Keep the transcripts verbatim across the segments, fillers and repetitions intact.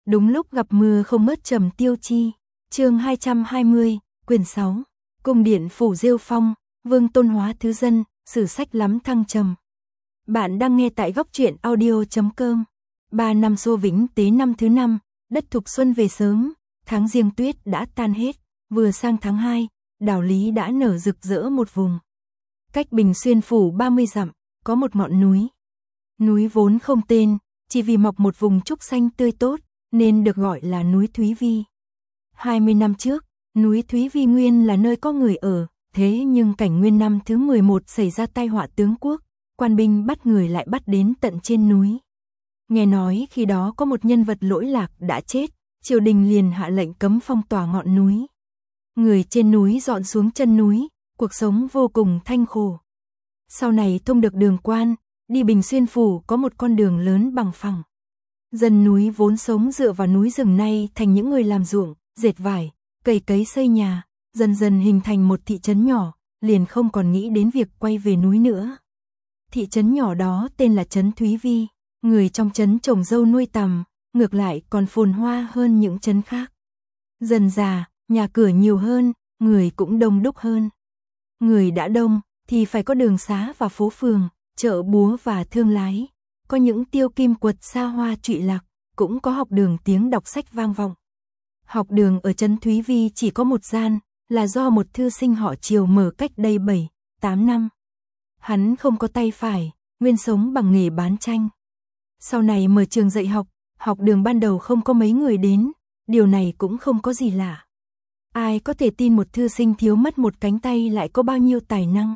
Đúng lúc gặp mưa không mất Trầm Tiêu Chi. Chương hai trăm hai mươi, quyển sáu. Cung điện phủ Diêu Phong, Vương Tôn hóa thứ dân, sử sách lắm thăng trầm. Bạn đang nghe tại góc truyện audio chấm com. Ba năm Xô Vĩnh Tế năm thứ năm, đất Thục Xuân về sớm, tháng Giêng tuyết đã tan hết, vừa sang tháng hai, đảo Lý đã nở rực rỡ một vùng. Cách Bình Xuyên phủ ba mươi dặm, có một ngọn núi. Núi vốn không tên, chỉ vì mọc một vùng trúc xanh tươi tốt, nên được gọi là núi Thúy Vi. hai mươi năm trước, núi Thúy Vi nguyên là nơi có người ở, thế nhưng cảnh nguyên năm thứ mười một xảy ra tai họa tướng quốc, quan binh bắt người lại bắt đến tận trên núi. Nghe nói khi đó có một nhân vật lỗi lạc đã chết, triều đình liền hạ lệnh cấm phong tỏa ngọn núi. Người trên núi dọn xuống chân núi, cuộc sống vô cùng thanh khổ. Sau này thông được đường quan, đi Bình Xuyên phủ có một con đường lớn bằng phẳng. Dân núi vốn sống dựa vào núi rừng nay thành những người làm ruộng, dệt vải, cày cấy xây nhà, dần dần hình thành một thị trấn nhỏ, liền không còn nghĩ đến việc quay về núi nữa. Thị trấn nhỏ đó tên là trấn Thúy Vi, người trong trấn trồng dâu nuôi tằm, ngược lại còn phồn hoa hơn những trấn khác. Dần dà, nhà cửa nhiều hơn, người cũng đông đúc hơn. Người đã đông thì phải có đường xá và phố phường, chợ búa và thương lái. Có những tiêu kim quật xa hoa trụy lạc, cũng có học đường tiếng đọc sách vang vọng. Học đường ở trấn Thúy Vi chỉ có một gian, là do một thư sinh họ Triều mở cách đây bảy, tám năm. Hắn không có tay phải, nguyên sống bằng nghề bán tranh. Sau này mở trường dạy học, học đường ban đầu không có mấy người đến, điều này cũng không có gì lạ. Ai có thể tin một thư sinh thiếu mất một cánh tay lại có bao nhiêu tài năng.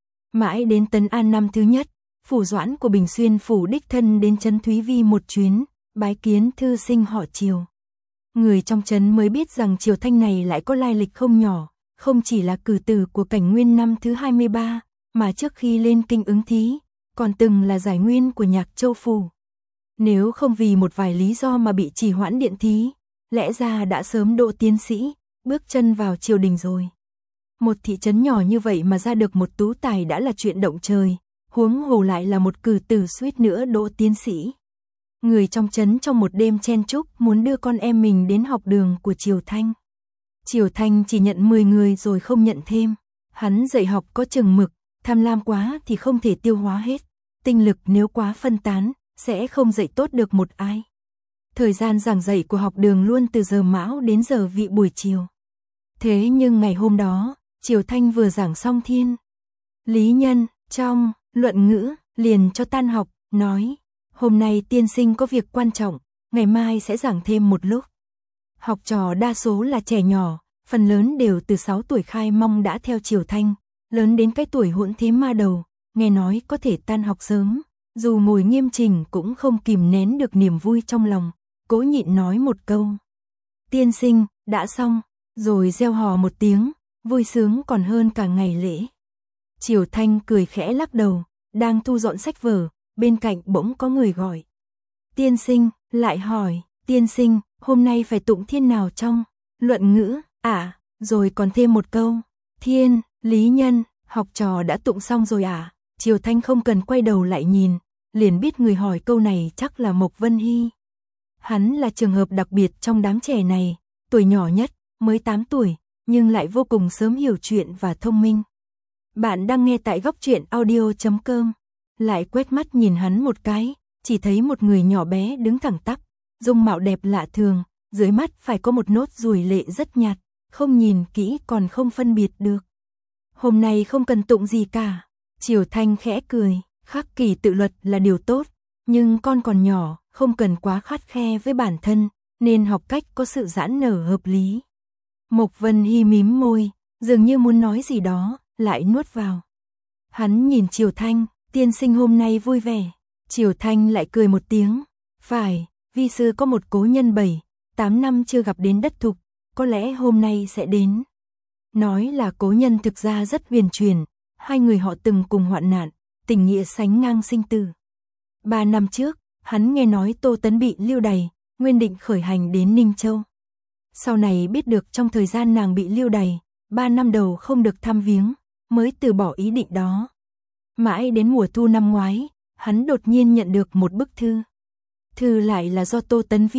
Mãi đến Tấn An năm thứ nhất, phủ Doãn của Bình Xuyên phủ đích thân đến trấn Thúy Vi một chuyến, bái kiến thư sinh họ Triều. Người trong trấn mới biết rằng Triều Thanh này lại có lai lịch không nhỏ, không chỉ là cử tử của cảnh nguyên năm thứ hai mươi ba, mà trước khi lên kinh ứng thí, còn từng là giải nguyên của Nhạc Châu phủ. Nếu không vì một vài lý do mà bị trì hoãn điện thí, lẽ ra đã sớm độ tiến sĩ, bước chân vào triều đình rồi. Một thị trấn nhỏ như vậy mà ra được một tú tài đã là chuyện động trời, huống hồ lại là một cử tử suýt nữa độ tiến sĩ. Người trong trấn trong một đêm chen chúc muốn đưa con em mình đến học đường của Triều Thanh. Triều Thanh chỉ nhận mười người rồi không nhận thêm. Hắn dạy học có chừng mực, tham lam quá thì không thể tiêu hóa hết. Tinh lực nếu quá phân tán, sẽ không dạy tốt được một ai. Thời gian giảng dạy của học đường luôn từ giờ mão đến giờ vị buổi chiều. Thế nhưng ngày hôm đó, Triều Thanh vừa giảng xong thiên lý nhân, trong luận ngữ, liền cho tan học, nói, hôm nay tiên sinh có việc quan trọng, ngày mai sẽ giảng thêm một lúc. Học trò đa số là trẻ nhỏ, phần lớn đều từ sáu tuổi khai mong đã theo Triều Thanh, lớn đến cái tuổi hỗn thế ma đầu, nghe nói có thể tan học sớm, dù ngồi nghiêm chỉnh cũng không kìm nén được niềm vui trong lòng, cố nhịn nói một câu. Tiên sinh, đã xong, rồi reo hò một tiếng, vui sướng còn hơn cả ngày lễ. Triều Thanh cười khẽ lắc đầu, đang thu dọn sách vở, bên cạnh bỗng có người gọi. Tiên sinh, lại hỏi, tiên sinh, hôm nay phải tụng thiên nào trong luận ngữ, à, rồi còn thêm một câu, thiên, lý nhân, học trò đã tụng xong rồi à. Triều Thanh không cần quay đầu lại nhìn, liền biết người hỏi câu này chắc là Mộc Vân Hy. Hắn là trường hợp đặc biệt trong đám trẻ này, tuổi nhỏ nhất, mới tám tuổi, nhưng lại vô cùng sớm hiểu chuyện và thông minh. Bạn đang nghe tại góc truyện audio chấm com. Lại quét mắt nhìn hắn một cái, chỉ thấy một người nhỏ bé đứng thẳng tắp, dung mạo đẹp lạ thường, dưới mắt phải có một nốt ruồi lệ rất nhạt, không nhìn kỹ còn không phân biệt được. Hôm nay không cần tụng gì cả. Triều Thanh khẽ cười, khắc kỷ tự luật là điều tốt, nhưng con còn nhỏ, không cần quá khắt khe với bản thân, nên học cách có sự giãn nở hợp lý. Mộc Vân Hy mím môi, dường như muốn nói gì đó, lại nuốt vào. Hắn nhìn Triều Thanh, tiên sinh hôm nay vui vẻ. Triều Thanh lại cười một tiếng, phải, vi sư có một cố nhân bảy, tám năm chưa gặp đến đất Thục, có lẽ hôm nay sẽ đến. Nói là cố nhân thực ra rất huyền truyền, hai người họ từng cùng hoạn nạn, tình nghĩa sánh ngang sinh tử. Ba năm trước, hắn nghe nói Tô Tấn bị lưu đày, nguyên định khởi hành đến Ninh Châu. Sau này biết được trong thời gian nàng bị lưu đày, ba năm đầu không được thăm viếng, mới từ bỏ ý định đó. Mãi đến mùa thu năm ngoái, hắn đột nhiên nhận được một bức thư. Thư lại là do Tô Tấn viết,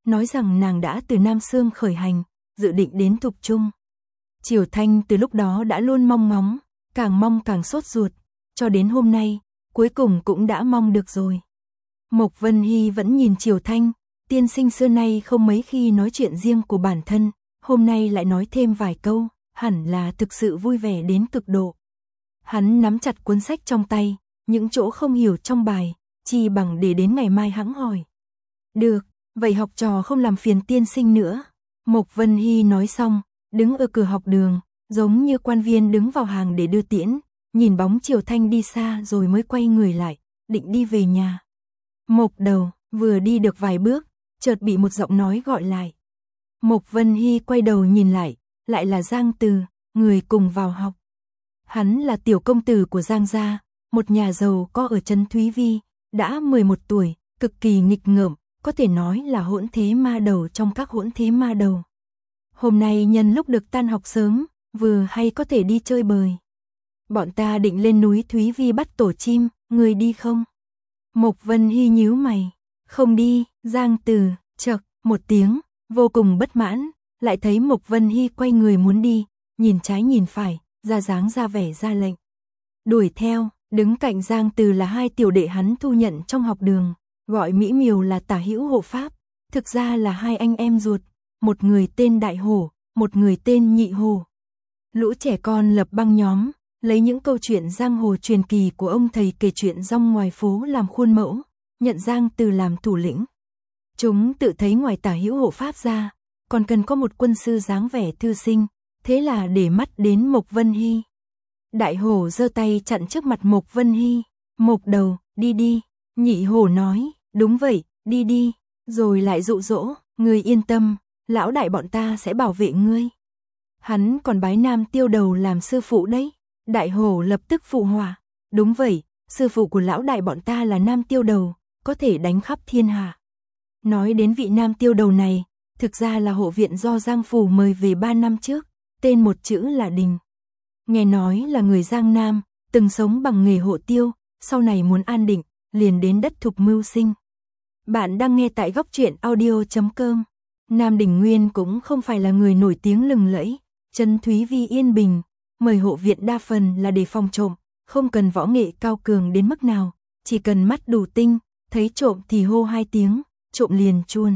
nói rằng nàng đã từ Nam Xương khởi hành, dự định đến Thục Trung. Triều Thanh từ lúc đó đã luôn mong ngóng, càng mong càng sốt ruột, cho đến hôm nay, cuối cùng cũng đã mong được rồi. Mộc Vân Hy vẫn nhìn Triều Thanh, tiên sinh xưa nay không mấy khi nói chuyện riêng của bản thân, hôm nay lại nói thêm vài câu, hẳn là thực sự vui vẻ đến cực độ. Hắn nắm chặt cuốn sách trong tay, những chỗ không hiểu trong bài, chi bằng để đến ngày mai hẵng hỏi. Được, vậy học trò không làm phiền tiên sinh nữa. Mộc Vân Hy nói xong, đứng ở cửa học đường, giống như quan viên đứng vào hàng để đưa tiễn, nhìn bóng Triều Thanh đi xa rồi mới quay người lại, định đi về nhà. Mộc Đầu, vừa đi được vài bước, chợt bị một giọng nói gọi lại. Mộc Vân Hy quay đầu nhìn lại, lại là Giang Từ, người cùng vào học. Hắn là tiểu công tử của Giang gia, một nhà giàu có ở trấn Thúy Vi, đã mười một tuổi, cực kỳ nghịch ngợm, có thể nói là hỗn thế ma đầu trong các hỗn thế ma đầu. Hôm nay nhân lúc được tan học sớm, vừa hay có thể đi chơi bời. Bọn ta định lên núi Thúy Vi bắt tổ chim, người đi không? Mộc Vân Hy nhíu mày, không đi. Giang Từ chậc một tiếng, vô cùng bất mãn, lại thấy Mộc Vân Hy quay người muốn đi, nhìn trái nhìn phải, ra dáng ra vẻ ra lệnh. Đuổi theo, đứng cạnh Giang Từ là hai tiểu đệ hắn thu nhận trong học đường, gọi mỹ miều là Tả Hữu Hộ Pháp, thực ra là hai anh em ruột, một người tên Đại Hổ, một người tên Nhị Hổ. Lũ trẻ con lập băng nhóm, lấy những câu chuyện giang hồ truyền kỳ của ông thầy kể chuyện rong ngoài phố làm khuôn mẫu, nhận Giang Từ làm thủ lĩnh. Chúng tự thấy ngoài Tả Hữu Hộ Pháp ra, còn cần có một quân sư dáng vẻ thư sinh, thế là để mắt đến Mộc Vân Hy. Đại Hổ giơ tay chặn trước mặt Mộc Vân Hy, Mộc Đầu, đi đi. Nhị Hổ nói, đúng vậy, đi đi, rồi lại dụ dỗ, ngươi yên tâm, lão đại bọn ta sẽ bảo vệ ngươi. Hắn còn bái Nam Tiêu Đầu làm sư phụ đấy. Đại Hổ lập tức phụ họa, đúng vậy, sư phụ của lão đại bọn ta là Nam Tiêu Đầu, có thể đánh khắp thiên hạ. Nói đến vị Nam Tiêu Đầu này, thực ra là hộ viện do Giang Phủ mời về ba năm trước, tên một chữ là Đình. Nghe nói là người Giang Nam, từng sống bằng nghề hộ tiêu, sau này muốn an định, liền đến đất Thục mưu sinh. Bạn đang nghe tại góc truyện audio chấm com. Nam Đình Nguyên cũng không phải là người nổi tiếng lừng lẫy, trấn Thúy Vi yên bình, mời hộ viện đa phần là để phòng trộm, không cần võ nghệ cao cường đến mức nào, chỉ cần mắt đủ tinh, thấy trộm thì hô hai tiếng, trộm liền chuồn.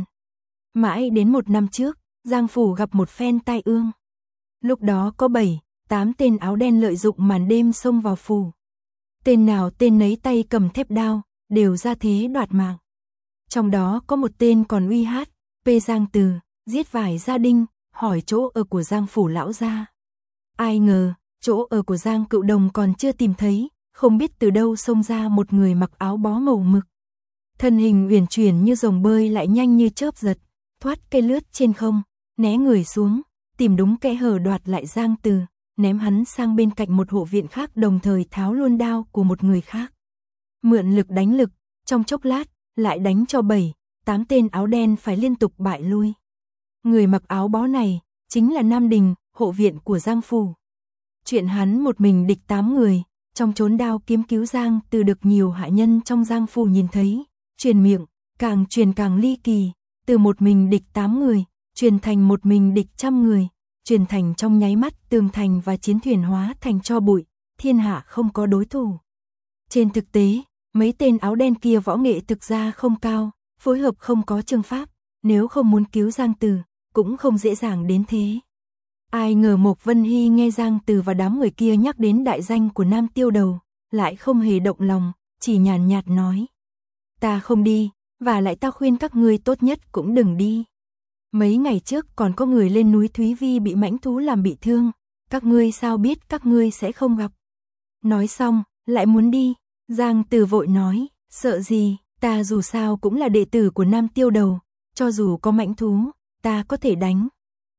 Mãi đến một năm trước, Giang Phủ gặp một phen tai ương. Lúc đó có bảy, tám tên áo đen lợi dụng màn đêm xông vào phủ. Tên nào tên nấy tay cầm thép đao, đều ra thế đoạt mạng. Trong đó có một tên còn uy hát, P Giang Từ, giết vài gia đình, hỏi chỗ ở của Giang Phủ lão gia. Ai ngờ, chỗ ở của Giang Cựu Đồng còn chưa tìm thấy, không biết từ đâu xông ra một người mặc áo bó màu mực. Thân hình uyển chuyển như rồng bơi lại nhanh như chớp giật, thoát cây lướt trên không, né người xuống, tìm đúng kẽ hở đoạt lại Giang Từ, ném hắn sang bên cạnh một hộ viện khác đồng thời tháo luôn đao của một người khác. Mượn lực đánh lực, trong chốc lát, lại đánh cho bảy, tám tên áo đen phải liên tục bại lui. Người mặc áo bó này, chính là Nam Đình, hộ viện của Giang Phủ. Chuyện hắn một mình địch tám người, trong chốn đao kiếm cứu Giang Từ được nhiều hạ nhân trong Giang Phủ nhìn thấy, truyền miệng, càng truyền càng ly kỳ, từ một mình địch tám người, truyền thành một mình địch trăm người, truyền thành trong nháy mắt tường thành và chiến thuyền hóa thành tro bụi, thiên hạ không có đối thủ. Trên thực tế, mấy tên áo đen kia võ nghệ thực ra không cao, phối hợp không có chương pháp, nếu không muốn cứu Giang Từ, cũng không dễ dàng đến thế. Ai ngờ Mộc Vân Hy nghe Giang Từ và đám người kia nhắc đến đại danh của Nam Tiêu Đầu, lại không hề động lòng, chỉ nhàn nhạt nói. Ta không đi, và lại ta khuyên các ngươi tốt nhất cũng đừng đi. Mấy ngày trước còn có người lên núi Thúy Vi bị mãnh thú làm bị thương, các ngươi sao biết các ngươi sẽ không gặp. Nói xong, lại muốn đi, Giang Từ vội nói, sợ gì, ta dù sao cũng là đệ tử của Nam Tiêu Đầu, cho dù có mãnh thú, ta có thể đánh.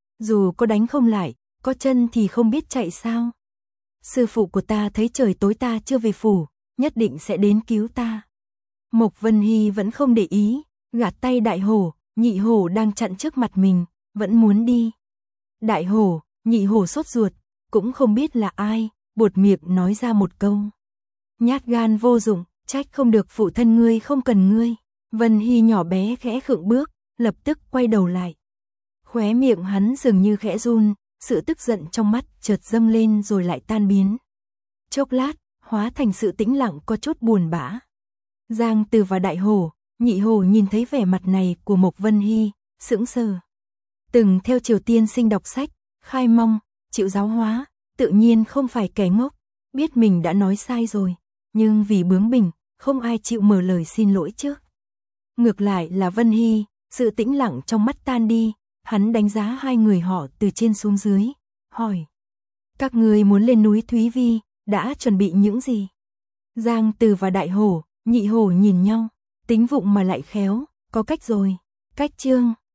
Dù có đánh không lại, có chân thì không biết chạy sao. Sư phụ của ta thấy trời tối ta chưa về phủ, nhất định sẽ đến cứu ta. Mộc Vân Hy vẫn không để ý, gạt tay Đại Hổ, Nhị Hổ đang chặn trước mặt mình, vẫn muốn đi. Đại Hổ, Nhị Hổ sốt ruột, cũng không biết là ai, buột miệng nói ra một câu. Nhát gan vô dụng, trách không được phụ thân ngươi không cần ngươi. Vân Hy nhỏ bé khẽ khựng bước, lập tức quay đầu lại. Khóe miệng hắn dường như khẽ run, sự tức giận trong mắt chợt dâng lên rồi lại tan biến. Chốc lát, hóa thành sự tĩnh lặng có chút buồn bã. Giang Từ và Đại Hổ, Nhị Hổ nhìn thấy vẻ mặt này của Mộc Vân Hy, sững sờ. Từng theo Triều Tiên sinh đọc sách, khai mong, chịu giáo hóa, tự nhiên không phải kẻ ngốc, biết mình đã nói sai rồi, nhưng vì bướng bỉnh, không ai chịu mở lời xin lỗi trước. Ngược lại là Vân Hy, sự tĩnh lặng trong mắt tan đi, hắn đánh giá hai người họ từ trên xuống dưới, hỏi. Các người muốn lên núi Thúy Vi, đã chuẩn bị những gì? Giang Từ và Đại Hổ, Nhị Hổ nhìn nhau, tính vụng mà lại khéo, có cách rồi. Cách chương